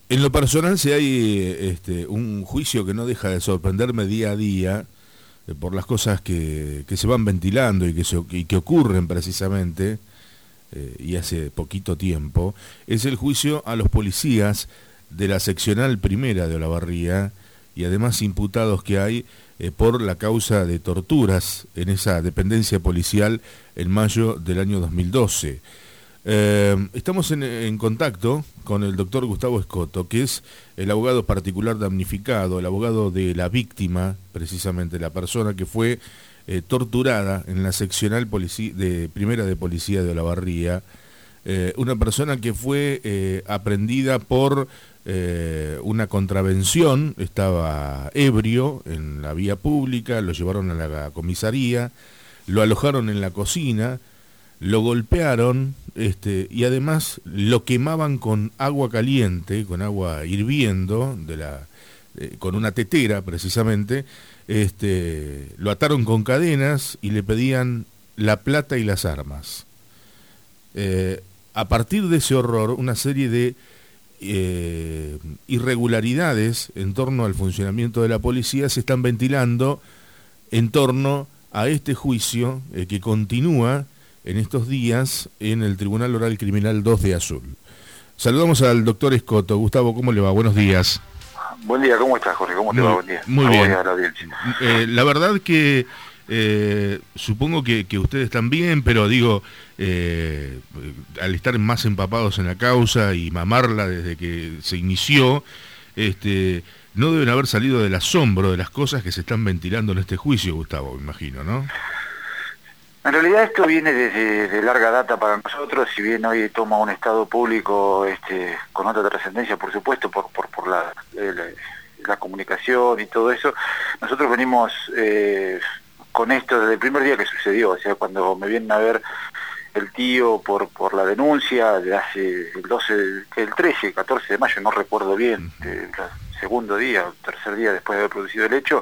En lo personal, si hay un juicio que no deja de sorprenderme día a día por las cosas que se van ventilando y que ocurren precisamente, y hace poquito tiempo, es el juicio a los policías de la seccional primera de Olavarría y además imputados que hay por la causa de torturas en esa dependencia policial en mayo del año 2012. Estamos en contacto con el doctor Gustavo Escoto, que es el abogado particular damnificado, el abogado de la víctima, precisamente la persona que fue torturada en la seccional primera de policía de Olavarría, una persona que fue aprendida por una contravención, estaba ebrio en la vía pública, lo llevaron a la comisaría, lo alojaron en la cocina, lo golpearon y además lo quemaban con agua caliente, con agua hirviendo, con una tetera precisamente, lo ataron con cadenas y le pedían la plata y las armas. A partir de ese horror, una serie de irregularidades en torno al funcionamiento de la policía se están ventilando en torno a este juicio que continúa en estos días en el Tribunal Oral Criminal 2 de Azul. Saludamos al doctor Escoto. Gustavo, ¿cómo le va? Buenos días. Buen día, ¿cómo estás, Jorge? ¿Cómo te va? Buen día. Muy bien. A la audiencia. La verdad que supongo que ustedes están bien, pero digo, al estar más empapados en la causa y mamarla desde que se inició, no deben haber salido del asombro de las cosas que se están ventilando en este juicio, Gustavo, me imagino, ¿no? En realidad esto viene de larga data para nosotros, si bien hoy toma un estado público con otra trascendencia, por supuesto, por la comunicación y todo eso. Nosotros venimos con esto desde el primer día que sucedió, o sea, cuando me vienen a ver el tío por la denuncia de hace el 13, 14 de mayo, no recuerdo bien, el segundo día, tercer día después de haber producido el hecho.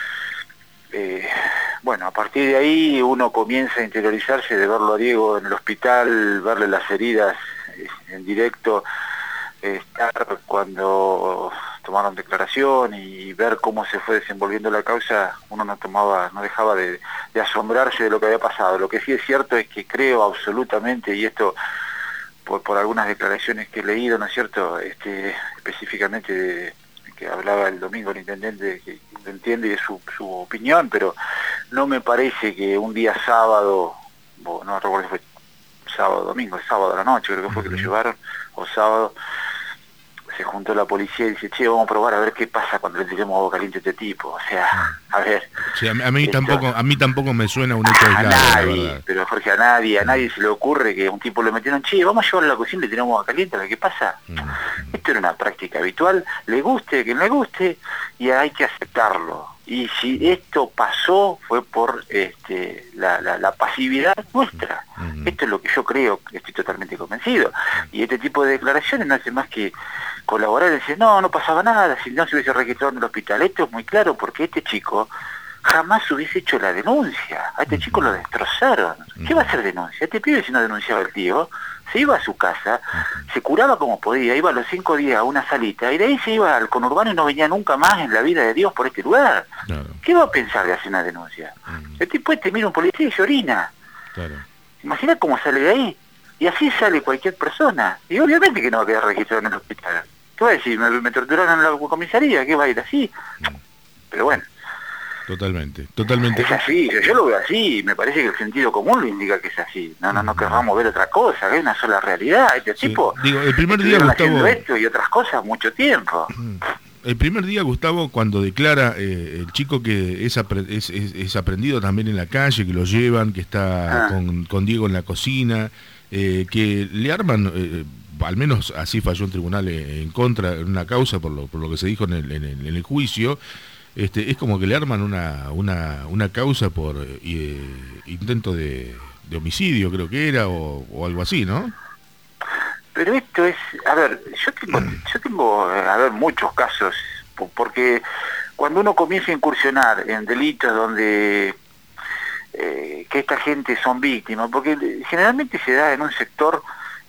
Bueno, a partir de ahí uno comienza a interiorizarse de verlo a Diego en el hospital, verle las heridas en directo, estar cuando tomaron declaración y ver cómo se fue desenvolviendo la causa. Uno no dejaba de asombrarse de lo que había pasado. Lo que sí es cierto es que creo absolutamente, y esto por algunas declaraciones que he leído, ¿no es cierto?, específicamente que hablaba el domingo el intendente, que lo entiende y es su opinión, pero no me parece que un día sábado, no recuerdo si fue sábado, domingo, sábado a la noche creo que fue que lo llevaron, o sábado, se juntó la policía y dice, che, vamos a probar a ver qué pasa cuando le tiremos agua caliente a este tipo. O sea, a ver. Sí, a mí tampoco me suena un hecho aislado, a nadie, pero Jorge, a nadie se le ocurre que a un tipo le metieron, che, vamos a llevarlo a la cocina y le tiramos agua caliente, a ver qué pasa. Esto era una práctica habitual, le guste, que no le guste, y hay que aceptarlo. Y si esto pasó fue por la pasividad nuestra. Esto es lo que yo creo, estoy totalmente convencido. Y este tipo de declaraciones no hace más que colaborar y decir, no pasaba nada, si no se hubiese registrado en el hospital. Esto es muy claro porque este chico jamás hubiese hecho la denuncia. A este chico lo destrozaron. ¿Qué va a hacer denuncia? Este pibe, si no denunciaba al tío, se iba a su casa, se curaba como podía, iba a los 5 días a una salita y de ahí se iba al conurbano y no venía nunca más en la vida de Dios por este lugar. Claro. ¿Qué va a pensar de hacer una denuncia? El tipo mira un policía y se orina. Claro. Imagina cómo sale de ahí. Y así sale cualquier persona. Y obviamente que no va a quedar registrado en el hospital. ¿Qué va a decir? ¿Me torturaron en la comisaría? ¿Qué va a ir así? Pero bueno. Totalmente. Es así, yo lo veo así, me parece que el sentido común lo indica que es así. No querramos ver otra cosa, que hay una sola realidad. Este tipo, digo, el primer día, Gustavo, esto y otras cosas mucho tiempo. El primer día, Gustavo, cuando declara el chico que es aprendido también en la calle, que lo llevan, que está con Diego en la cocina, que le arman, al menos así falló un tribunal en contra, en una causa por lo que se dijo en el juicio, es como que le arman una causa por intento de homicidio, creo que era, o algo así, ¿no? Pero esto es, a ver, yo tengo a ver, muchos casos, porque cuando uno comienza a incursionar en delitos donde que esta gente son víctimas, porque generalmente se da en un sector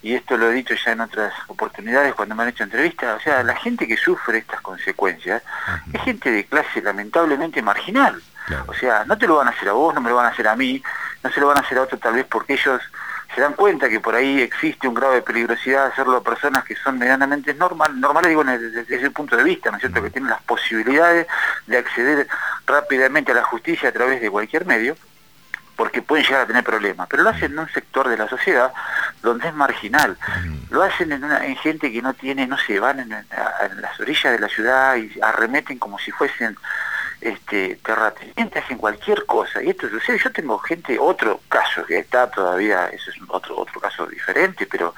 y esto lo he dicho ya en otras oportunidades cuando me han hecho entrevistas, o sea, la gente que sufre estas consecuencias es gente de clase lamentablemente marginal. Claro. O sea, no te lo van a hacer a vos, no me lo van a hacer a mí, no se lo van a hacer a otro tal vez porque ellos se dan cuenta que por ahí existe un grado de peligrosidad hacerlo a personas que son medianamente normales, digo, desde ese punto de vista, ¿no es cierto?, que tienen las posibilidades de acceder rápidamente a la justicia a través de cualquier medio, porque pueden llegar a tener problemas, pero lo hacen en un sector de la sociedad donde es marginal, lo hacen en gente que no tiene, no sé, van en las orillas de la ciudad y arremeten como si fuesen terratenientes, hacen cualquier cosa, y esto sucede. Yo tengo gente, otro caso que está todavía, eso es otro caso diferente, pero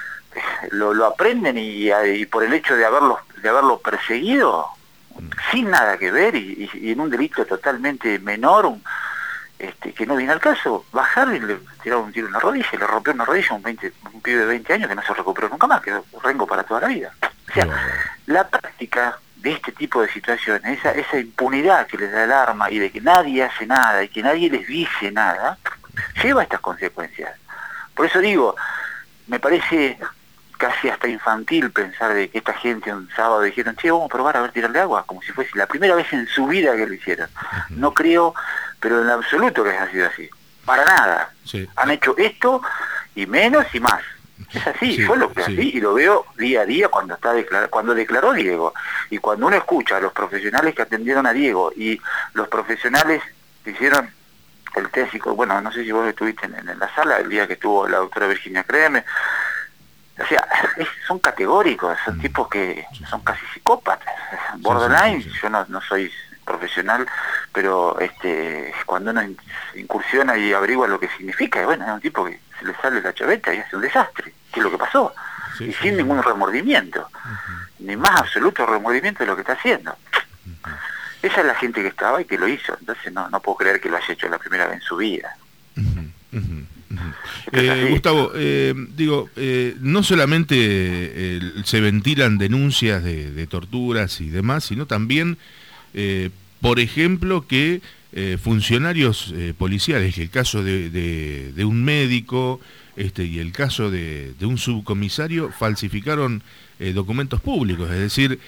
lo aprenden y por el hecho de haberlo perseguido, sin nada que ver, y en un delito totalmente menor, que no viene al caso, bajar y le tiraron un tiro en la rodilla, y le rompió una rodilla un pibe de 20 años que no se recuperó nunca más, quedó rengo para toda la vida. O sea, la práctica de este tipo de situaciones, esa impunidad que les da el arma y de que nadie hace nada y que nadie les dice nada, lleva a estas consecuencias. Por eso digo, me parece casi hasta infantil pensar de que esta gente un sábado dijeron, che, vamos a probar a ver tirarle agua, como si fuese la primera vez en su vida que lo hicieron. No creo, pero en absoluto que haya sido así. Para nada. Sí. Han hecho esto y menos y más. Es así, Sí, yo lo que sí. así y lo veo día a día cuando declaró Diego, y cuando uno escucha a los profesionales que atendieron a Diego y los profesionales que hicieron el test, bueno, no sé si vos estuviste en la sala el día que estuvo la doctora Virginia Creme, o sea, son categóricos, son tipos que son casi psicópatas, borderline. Sí. Yo no soy profesional, pero cuando uno incursiona y averigua lo que significa, bueno, es un tipo que se le sale la chaveta y hace un desastre, que es lo que pasó, y sin ningún remordimiento, ni más absoluto remordimiento de lo que está haciendo. Esa es la gente que estaba y que lo hizo, entonces no puedo creer que lo haya hecho la primera vez en su vida. Gustavo, no solamente se ventilan denuncias de torturas y demás, sino también, por ejemplo, que funcionarios policiales, el caso de un médico y el caso de un subcomisario, falsificaron documentos públicos, es decir,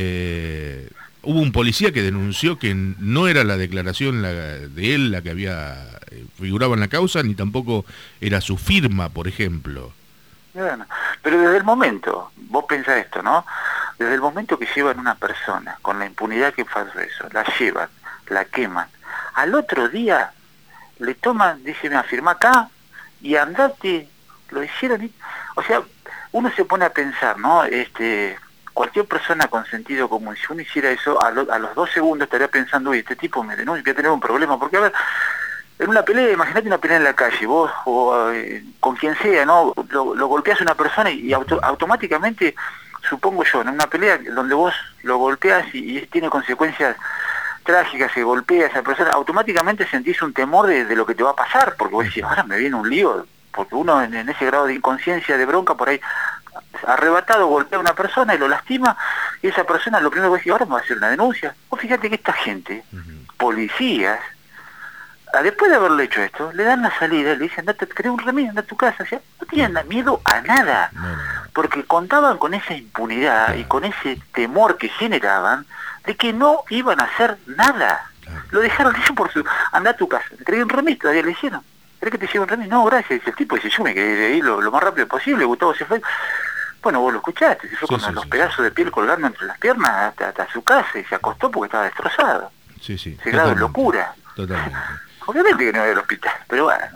hubo un policía que denunció que no era la declaración de él la que había figuraba en la causa, ni tampoco era su firma, por ejemplo. Bueno, pero desde el momento, vos pensás esto, ¿no? Desde el momento que llevan una persona, con la impunidad que pasó eso, la llevan, la queman, al otro día le toman, dicen, firma acá, y andate, lo hicieron, o sea, uno se pone a pensar, ¿no? Cualquier persona con sentido común, si uno hiciera eso, a los 2 segundos estaría pensando, uy, este tipo me denuncia, voy a tener un problema, porque a ver, en una pelea, imagínate una pelea en la calle, vos o con quien sea, ¿no? Lo golpeas a una persona y automáticamente, supongo yo, en una pelea donde vos lo golpeas y tiene consecuencias trágicas, que golpea a esa persona, automáticamente sentís un temor de lo que te va a pasar, porque vos decís, ahora me viene un lío, porque uno en ese grado de inconsciencia, de bronca, por ahí arrebatado golpea a una persona y lo lastima, y esa persona lo primero que dice, ahora me va a hacer una denuncia. Vos fíjate que esta gente, policías, después de haberle hecho esto, le dan la salida, le dicen, andate, crea un remedio, anda a tu casa, o sea, no tenían miedo a nada, porque contaban con esa impunidad y con ese temor que generaban de que no iban a hacer nada. Lo dejaron eso por anda a tu casa, crea un remedio, todavía le hicieron. ¿Querés que te lleve un remedio? No, gracias. El tipo dice, yo me quedé de ahí lo más rápido posible. Gustavo se fue. Bueno, vos lo escuchaste, se fue con los pedazos de piel colgando entre las piernas hasta su casa y se acostó porque estaba destrozado. Ese grado de locura. Totalmente. Obviamente que no era el hospital, pero bueno.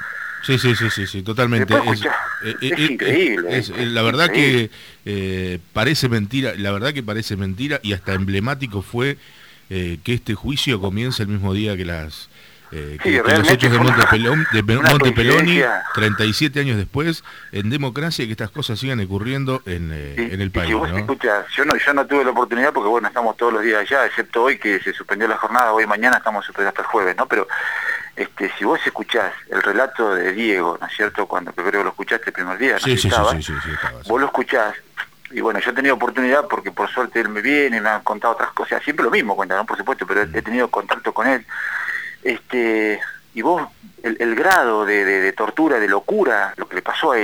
Sí, totalmente. Es increíble. La verdad increíble. Que parece mentira, parece mentira, y hasta emblemático fue que este juicio comience el mismo día que los hechos de Montepeloni, 37 años después, en democracia, y que estas cosas sigan ocurriendo en el país. Si vos escuchás, yo no tuve la oportunidad porque bueno, estamos todos los días allá, excepto hoy que se suspendió la jornada, hoy y mañana estamos suspendidos hasta el jueves, ¿no? Pero si vos escuchás el relato de Diego, ¿no es cierto? Cuando creo que lo escuchaste el primer día, sí, estaba, estaba. Vos lo escuchás, y bueno, yo he tenido oportunidad porque por suerte él me viene, me ha contado otras cosas, siempre lo mismo cuenta, ¿no? Por supuesto, pero he tenido contacto con él. Y vos, el grado de tortura, de locura, lo que le pasó a él,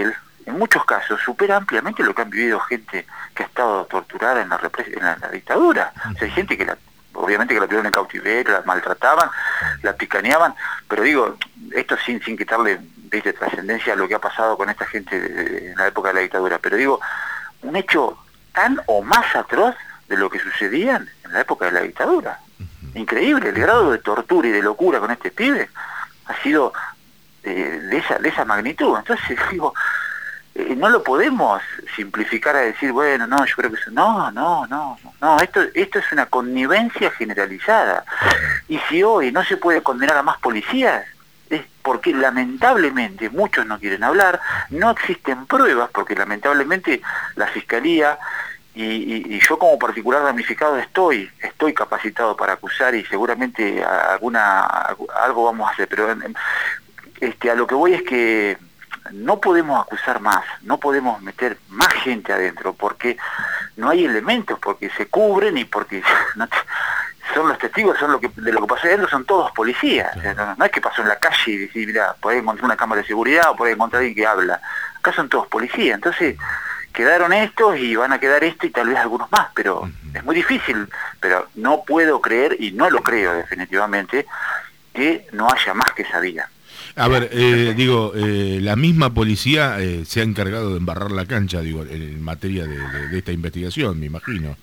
en muchos casos supera ampliamente lo que han vivido gente que ha estado torturada en la dictadura. O sea, hay gente que obviamente que la tuvieron en cautiverio, la maltrataban, la picaneaban, pero digo, esto sin quitarle trascendencia a lo que ha pasado con esta gente en la época de la dictadura, pero digo, un hecho tan o más atroz de lo que sucedía en la época de la dictadura. Increíble, el grado de tortura y de locura con este pibe ha sido de esa magnitud. Entonces digo, no lo podemos simplificar a decir, bueno, no, yo creo que eso, no, esto es una connivencia generalizada. Y si hoy no se puede condenar a más policías, es porque lamentablemente muchos no quieren hablar, no existen pruebas, porque lamentablemente la Fiscalía y yo como particular damnificado estoy capacitado para acusar y seguramente algo vamos a hacer, pero a lo que voy es que no podemos acusar más, no podemos meter más gente adentro, porque no hay elementos, porque se cubren y porque son los testigos, de lo que pasó adentro son todos policías. O sea, no es que pasó en la calle y decir, mira, podés encontrar una cámara de seguridad o podés encontrar alguien que habla. Acá son todos policías, entonces quedaron estos y van a quedar estos y tal vez algunos más, pero es muy difícil, pero no puedo creer, y no lo creo definitivamente, que no haya más que esa vía. A ver, la misma policía se ha encargado de embarrar la cancha, en materia de esta investigación, me imagino.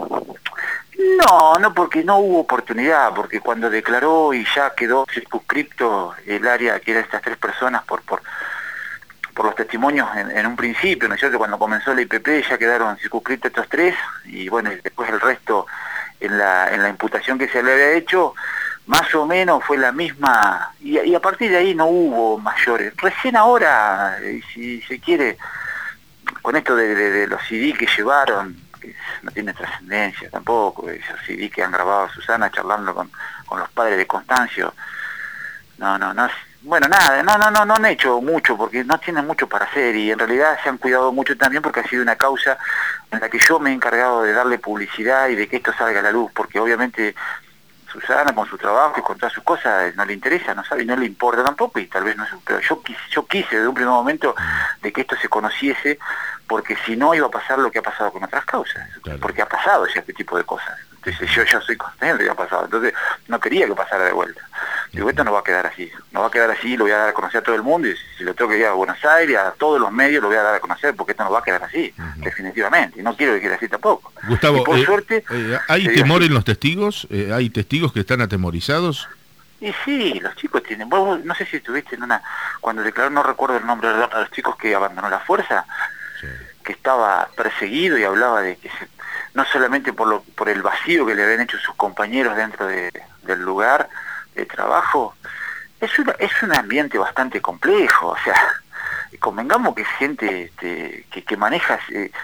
No, porque no hubo oportunidad, porque cuando declaró y ya quedó circunscripto el área que eran estas 3 personas por los testimonios en un principio, ¿no es cierto? Cuando comenzó la IPP ya quedaron circunscritos estos 3, y bueno, después el resto en la imputación que se le había hecho, más o menos fue la misma, y a partir de ahí no hubo mayores. Recién ahora, si se quiere, con esto de los CD que llevaron, que no tiene trascendencia tampoco, esos CD que han grabado a Susana charlando con los padres de Constancio, bueno, nada, no han hecho mucho porque no tienen mucho para hacer, y en realidad se han cuidado mucho también porque ha sido una causa en la que yo me he encargado de darle publicidad y de que esto salga a la luz, porque obviamente Susana con su trabajo y con todas sus cosas no le interesa, no sabe y no le importa tampoco, y tal vez no, pero yo quise desde un primer momento de que esto se conociese, porque si no iba a pasar lo que ha pasado con otras causas, claro. Porque ha pasado ya este tipo de cosas. Entonces yo ya soy consciente de que ha pasado, entonces no quería que pasara de vuelta. Digo, esto no va a quedar así, lo voy a dar a conocer a todo el mundo, y si lo tengo que ir a Buenos Aires, a todos los medios lo voy a dar a conocer, porque esto no va a quedar así, definitivamente, y no quiero que quede así tampoco. Gustavo, y por suerte... ¿hay temor en los testigos? ¿Hay testigos que están atemorizados? Y sí, los chicos tienen... Vos, no sé si estuviste cuando declaró, no recuerdo el nombre de los chicos que abandonó la fuerza, sí, que estaba perseguido y hablaba de que no solamente por el vacío que le habían hecho sus compañeros dentro del lugar de trabajo, es un ambiente bastante complejo, o sea, convengamos que es gente que maneja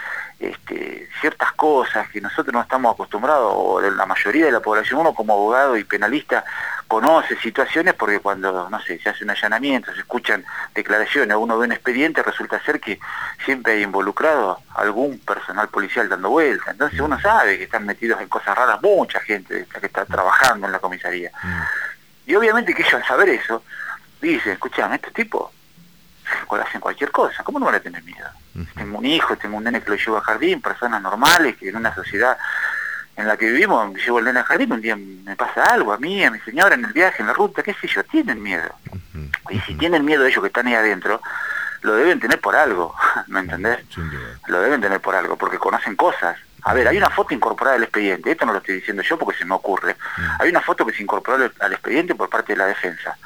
ciertas cosas que nosotros no estamos acostumbrados, o la mayoría de la población, uno como abogado y penalista conoce situaciones porque cuando, no sé, se hace un allanamiento, se escuchan declaraciones, uno ve un expediente, resulta ser que siempre hay involucrado algún personal policial dando vueltas, entonces uno sabe que están metidos en cosas raras, mucha gente que está trabajando en la comisaría. Y obviamente que ellos al saber eso, dicen, escuchame, estos tipos hacen cualquier cosa, ¿cómo no van a tener miedo? Tengo un hijo, tengo un nene que lo llevo al jardín, personas normales, que en una sociedad en la que vivimos, llevo el nene al jardín, un día me pasa algo a mí, a mi señora, en el viaje, en la ruta, qué sé yo, tienen miedo. Y si tienen miedo ellos que están ahí adentro, lo deben tener por algo, ¿me entendés? Lo deben tener por algo, porque conocen cosas. A ver, hay una foto incorporada al expediente, esto no lo estoy diciendo yo porque se me ocurre. Hay una foto que se incorporó al expediente por parte de la defensa.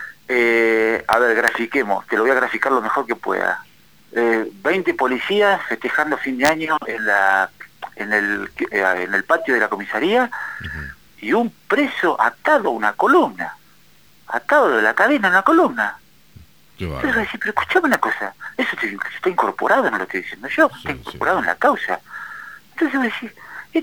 A ver, grafiquemos, te lo voy a graficar lo mejor que pueda. 20 policías festejando fin de año en el patio de la comisaría, y un preso atado a una columna, atado de la cadena a una columna. Entonces decir, pero escuchame una cosa, eso está incorporado, no lo estoy diciendo yo, está incorporado en la causa. Entonces voy a decir,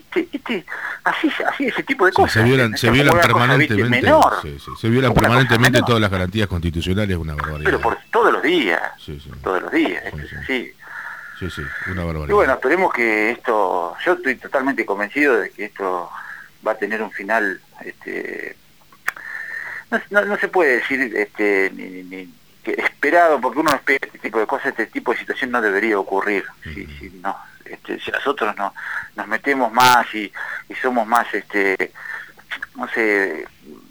así ese tipo de cosas. Se violan permanentemente, se violan permanentemente todas las garantías constitucionales, una barbaridad. Pero por todos los días, todos los días, esto es así. Sí, una barbaridad. Y bueno, esperemos que esto, yo estoy totalmente convencido de que esto va a tener un final, no se puede decir ni que que esperado, porque uno espera este tipo de cosas, este tipo de situación no debería ocurrir. Si no, si nosotros nos metemos más y somos más, no sé,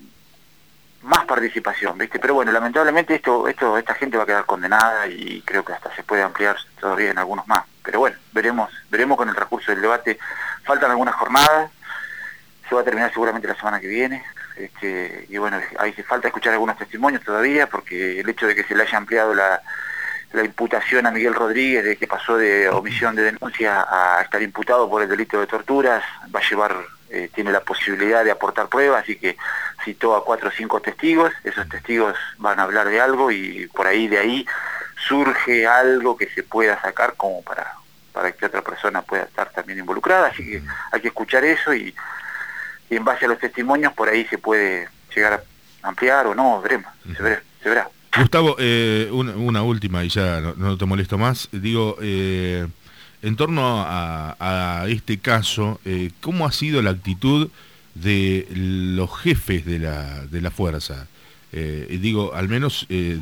más participación, ¿viste? Pero bueno, lamentablemente esta gente va a quedar condenada y creo que hasta se puede ampliar todavía en algunos más. Pero bueno, veremos con el transcurso del debate. Faltan algunas jornadas, se va a terminar seguramente la semana que viene. Y bueno, ahí falta escuchar algunos testimonios todavía, porque el hecho de que se le haya ampliado la imputación a Miguel Rodríguez, de que pasó de omisión de denuncia a estar imputado por el delito de torturas, va a llevar, tiene la posibilidad de aportar pruebas, así que citó a 4 o 5 testigos, esos testigos van a hablar de algo y de ahí surge algo que se pueda sacar como para que otra persona pueda estar también involucrada, así que hay que escuchar eso y en base a los testimonios por ahí se puede llegar a ampliar o no, veremos, se verá. Gustavo, una última y ya no te molesto más. Digo, en torno a este caso, ¿cómo ha sido la actitud de los jefes de la fuerza? Digo, al menos,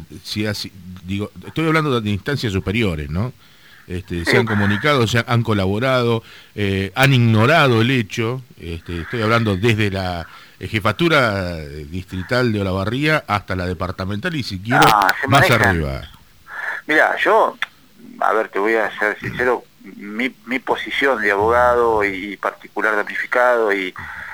estoy hablando de instancias superiores, ¿no? Se han comunicado, se han colaborado, han ignorado el hecho. Estoy hablando desde la jefatura distrital de Olavarría hasta la departamental y si quiero más arriba. Mira, yo, a ver, te voy a ser sincero, mi posición de abogado y particular damnificado y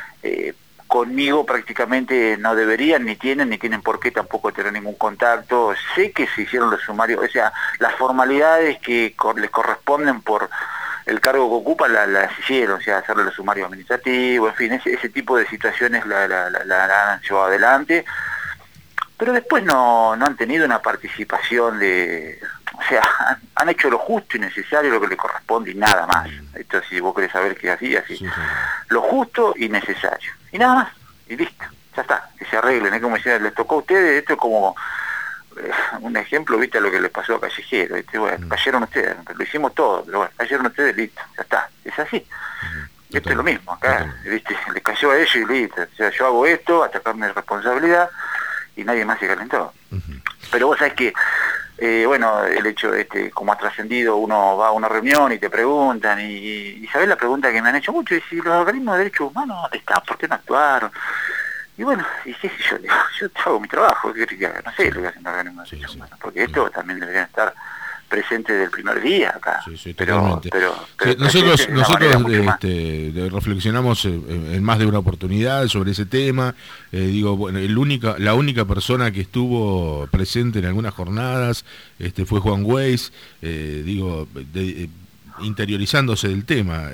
conmigo prácticamente no deberían, ni tienen por qué tampoco tener ningún contacto. Sé que se hicieron los sumarios, o sea, las formalidades que les corresponden por el cargo que ocupan las hicieron, o sea, hacerle los sumarios administrativos, en fin, ese tipo de situaciones la han llevado adelante, pero después no han tenido una participación o sea, han hecho lo justo y necesario, lo que les corresponde y nada más. Esto si vos querés saber que es así. Sí. Lo justo y necesario. Y nada más, y listo, ya está, que se arreglen, como decían, les tocó a ustedes, esto es como un ejemplo, viste, a lo que les pasó a Callejero, bueno, cayeron ustedes, lo hicimos todo, pero bueno, cayeron ustedes, listo, ya está, es así. Esto es lo mismo, acá, viste, les cayó a ellos y listo, o sea, yo hago esto, atacarme de responsabilidad, y nadie más se calentó. Pero vos sabés que, bueno, el hecho, como ha trascendido, uno va a una reunión y te preguntan, y ¿sabés la pregunta que me han hecho mucho? Y si los organismos de derechos humanos, ¿dónde están? ¿Por qué no actuaron? Y bueno, y qué sé yo hago mi trabajo, ¿qué que haga? No sé lo que hacen los organismos de derechos humanos, porque estos también deberían estar presentes desde el primer día acá. Totalmente. Pero nosotros reflexionamos en más de una oportunidad sobre ese tema. Digo, bueno, la única persona que estuvo presente en algunas jornadas fue Juan Weiss, interiorizándose del tema,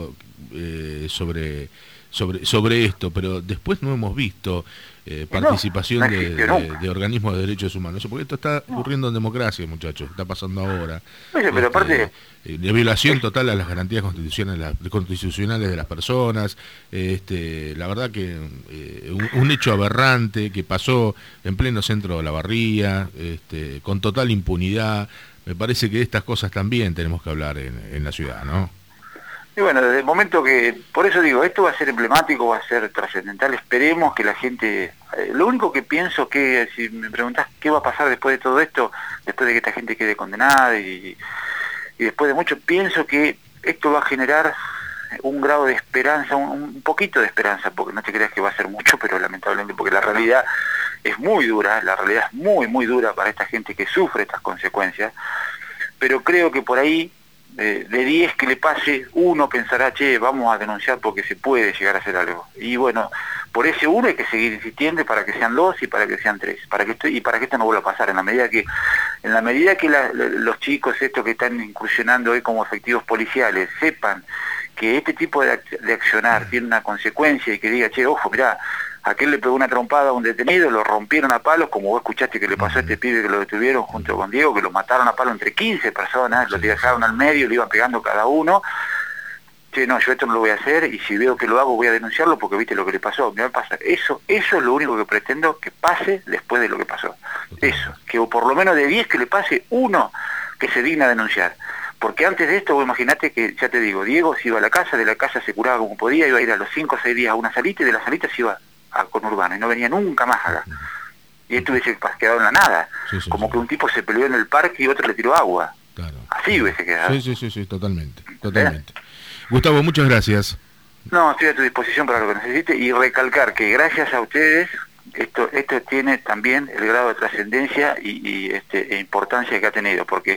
sobre esto, pero después no hemos visto participación de organismos de derechos humanos, porque esto está ocurriendo en democracia, muchachos, está pasando ahora. Oye, pero aparte de violación total a las garantías constitucionales de las personas, la verdad que un hecho aberrante que pasó en pleno centro de Olavarría, con total impunidad. Me parece que de estas cosas también tenemos que hablar en la ciudad, ¿no? Y bueno, desde el momento que, por eso digo, esto va a ser emblemático, va a ser trascendental, esperemos que la gente, lo único que pienso que, si me preguntás qué va a pasar después de todo esto, después de que esta gente quede condenada y después de mucho, pienso que esto va a generar un grado de esperanza, un poquito de esperanza, porque no te creas que va a ser mucho, pero lamentablemente, porque la realidad es muy dura, la realidad es muy, muy dura para esta gente que sufre estas consecuencias, pero creo que por ahí, de 10 que le pase, uno pensará, che, vamos a denunciar porque se puede llegar a hacer algo. Y bueno, por ese uno hay que seguir insistiendo para que sean 2 y para que sean 3, para que esto no vuelva a pasar, en la medida que los chicos estos que están incursionando hoy como efectivos policiales sepan que este tipo de accionar tiene una consecuencia y que diga, che, ojo, mirá, aquel le pegó una trompada a un detenido, lo rompieron a palos, como vos escuchaste que le pasó a este pibe que lo detuvieron junto con Diego, que lo mataron a palo entre 15 personas, lo dejaron al medio, le iban pegando cada uno. Che, no, yo esto no lo voy a hacer, y si veo que lo hago voy a denunciarlo porque viste lo que le pasó. Me va a pasar. Eso es lo único que pretendo que pase después de lo que pasó. Eso, que por lo menos de 10 que le pase, uno que se digna a denunciar. Porque antes de esto, vos imaginate que, ya te digo, Diego se iba a la casa, de la casa se curaba como podía, iba a ir a los 5 o 6 días a una salita, y de la salita se iba a conurbano, y no venía nunca más acá. y esto hubiese quedado en la nada, como que un tipo se peleó en el parque y otro le tiró agua. Claro. Así hubiese quedado. Sí, totalmente. Gustavo, muchas gracias. No, estoy a tu disposición para lo que necesite, y recalcar que gracias a ustedes esto tiene también el grado de trascendencia e importancia que ha tenido, porque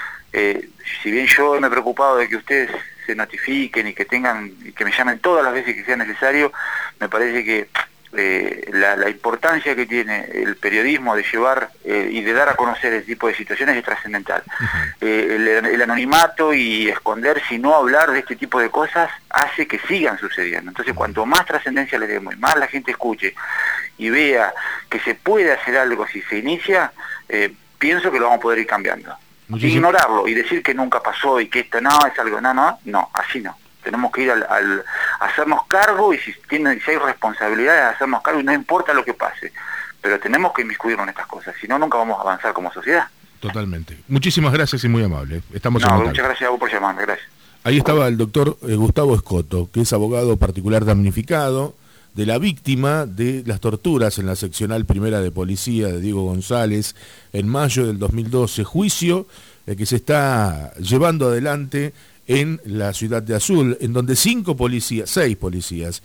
si bien yo me he preocupado de que ustedes se notifiquen y que me llamen todas las veces que sea necesario, me parece que la importancia que tiene el periodismo de llevar y de dar a conocer este tipo de situaciones es trascendental. El anonimato y esconderse y no hablar de este tipo de cosas hace que sigan sucediendo. Entonces, cuanto más trascendencia le demos y más la gente escuche y vea que se puede hacer algo si se inicia, pienso que lo vamos a poder ir cambiando. Ignorarlo y decir que nunca pasó y que esto no es algo, no, así no. Tenemos que ir al hacernos cargo, y si hay responsabilidades, hacernos cargo, y no importa lo que pase, pero tenemos que inmiscuirnos en estas cosas, si no, nunca vamos a avanzar como sociedad. Totalmente. Muchísimas gracias y muy amable. Estamos en contacto. Muchas gracias a vos por llamarme, gracias. Ahí estaba el doctor Gustavo Escoto, que es abogado particular damnificado de la víctima de las torturas en la seccional primera de policía de Diego González en mayo del 2012, juicio que se está llevando adelante en la ciudad de Azul, en donde 6 policías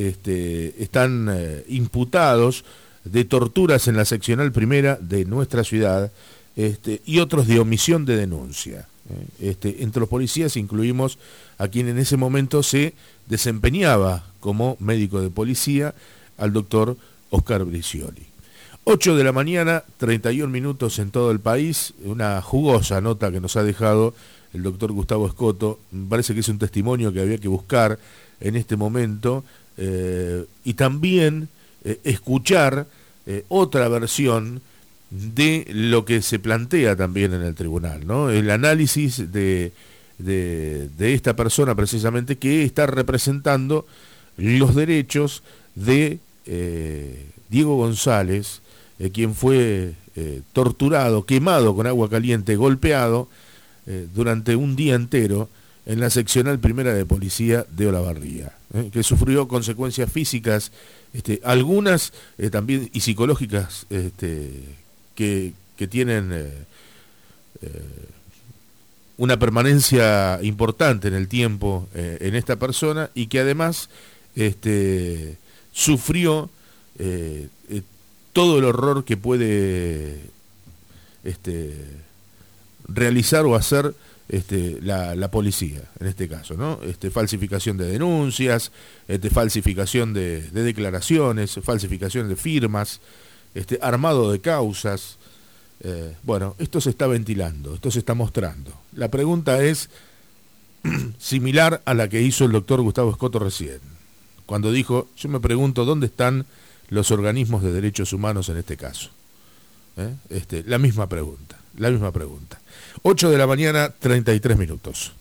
están imputados de torturas en la seccional primera de nuestra ciudad, y otros de omisión de denuncia. Entre los policías incluimos a quien en ese momento se desempeñaba como médico de policía, al doctor Oscar Bricioli. 8 de la mañana, 31 minutos en todo el país, una jugosa nota que nos ha dejado el doctor Gustavo Escoto. Me parece que es un testimonio que había que buscar en este momento, y también escuchar otra versión de lo que se plantea también en el tribunal, ¿no? El análisis de esta persona precisamente que está representando los derechos de Diego González, quien fue torturado, quemado con agua caliente, golpeado durante un día entero en la seccional primera de policía de Olavarría, que sufrió consecuencias físicas, algunas también y psicológicas, que tienen una permanencia importante en el tiempo en esta persona, y que además sufrió todo el horror que puede realizar o hacer la policía, en este caso, ¿no? Falsificación de denuncias, falsificación de declaraciones, falsificación de firmas, armado de causas. Bueno, esto se está ventilando, esto se está mostrando. La pregunta es similar a la que hizo el doctor Gustavo Escoto recién, cuando dijo: yo me pregunto dónde están los organismos de derechos humanos en este caso. La misma pregunta. 8 de la mañana, 33 minutos.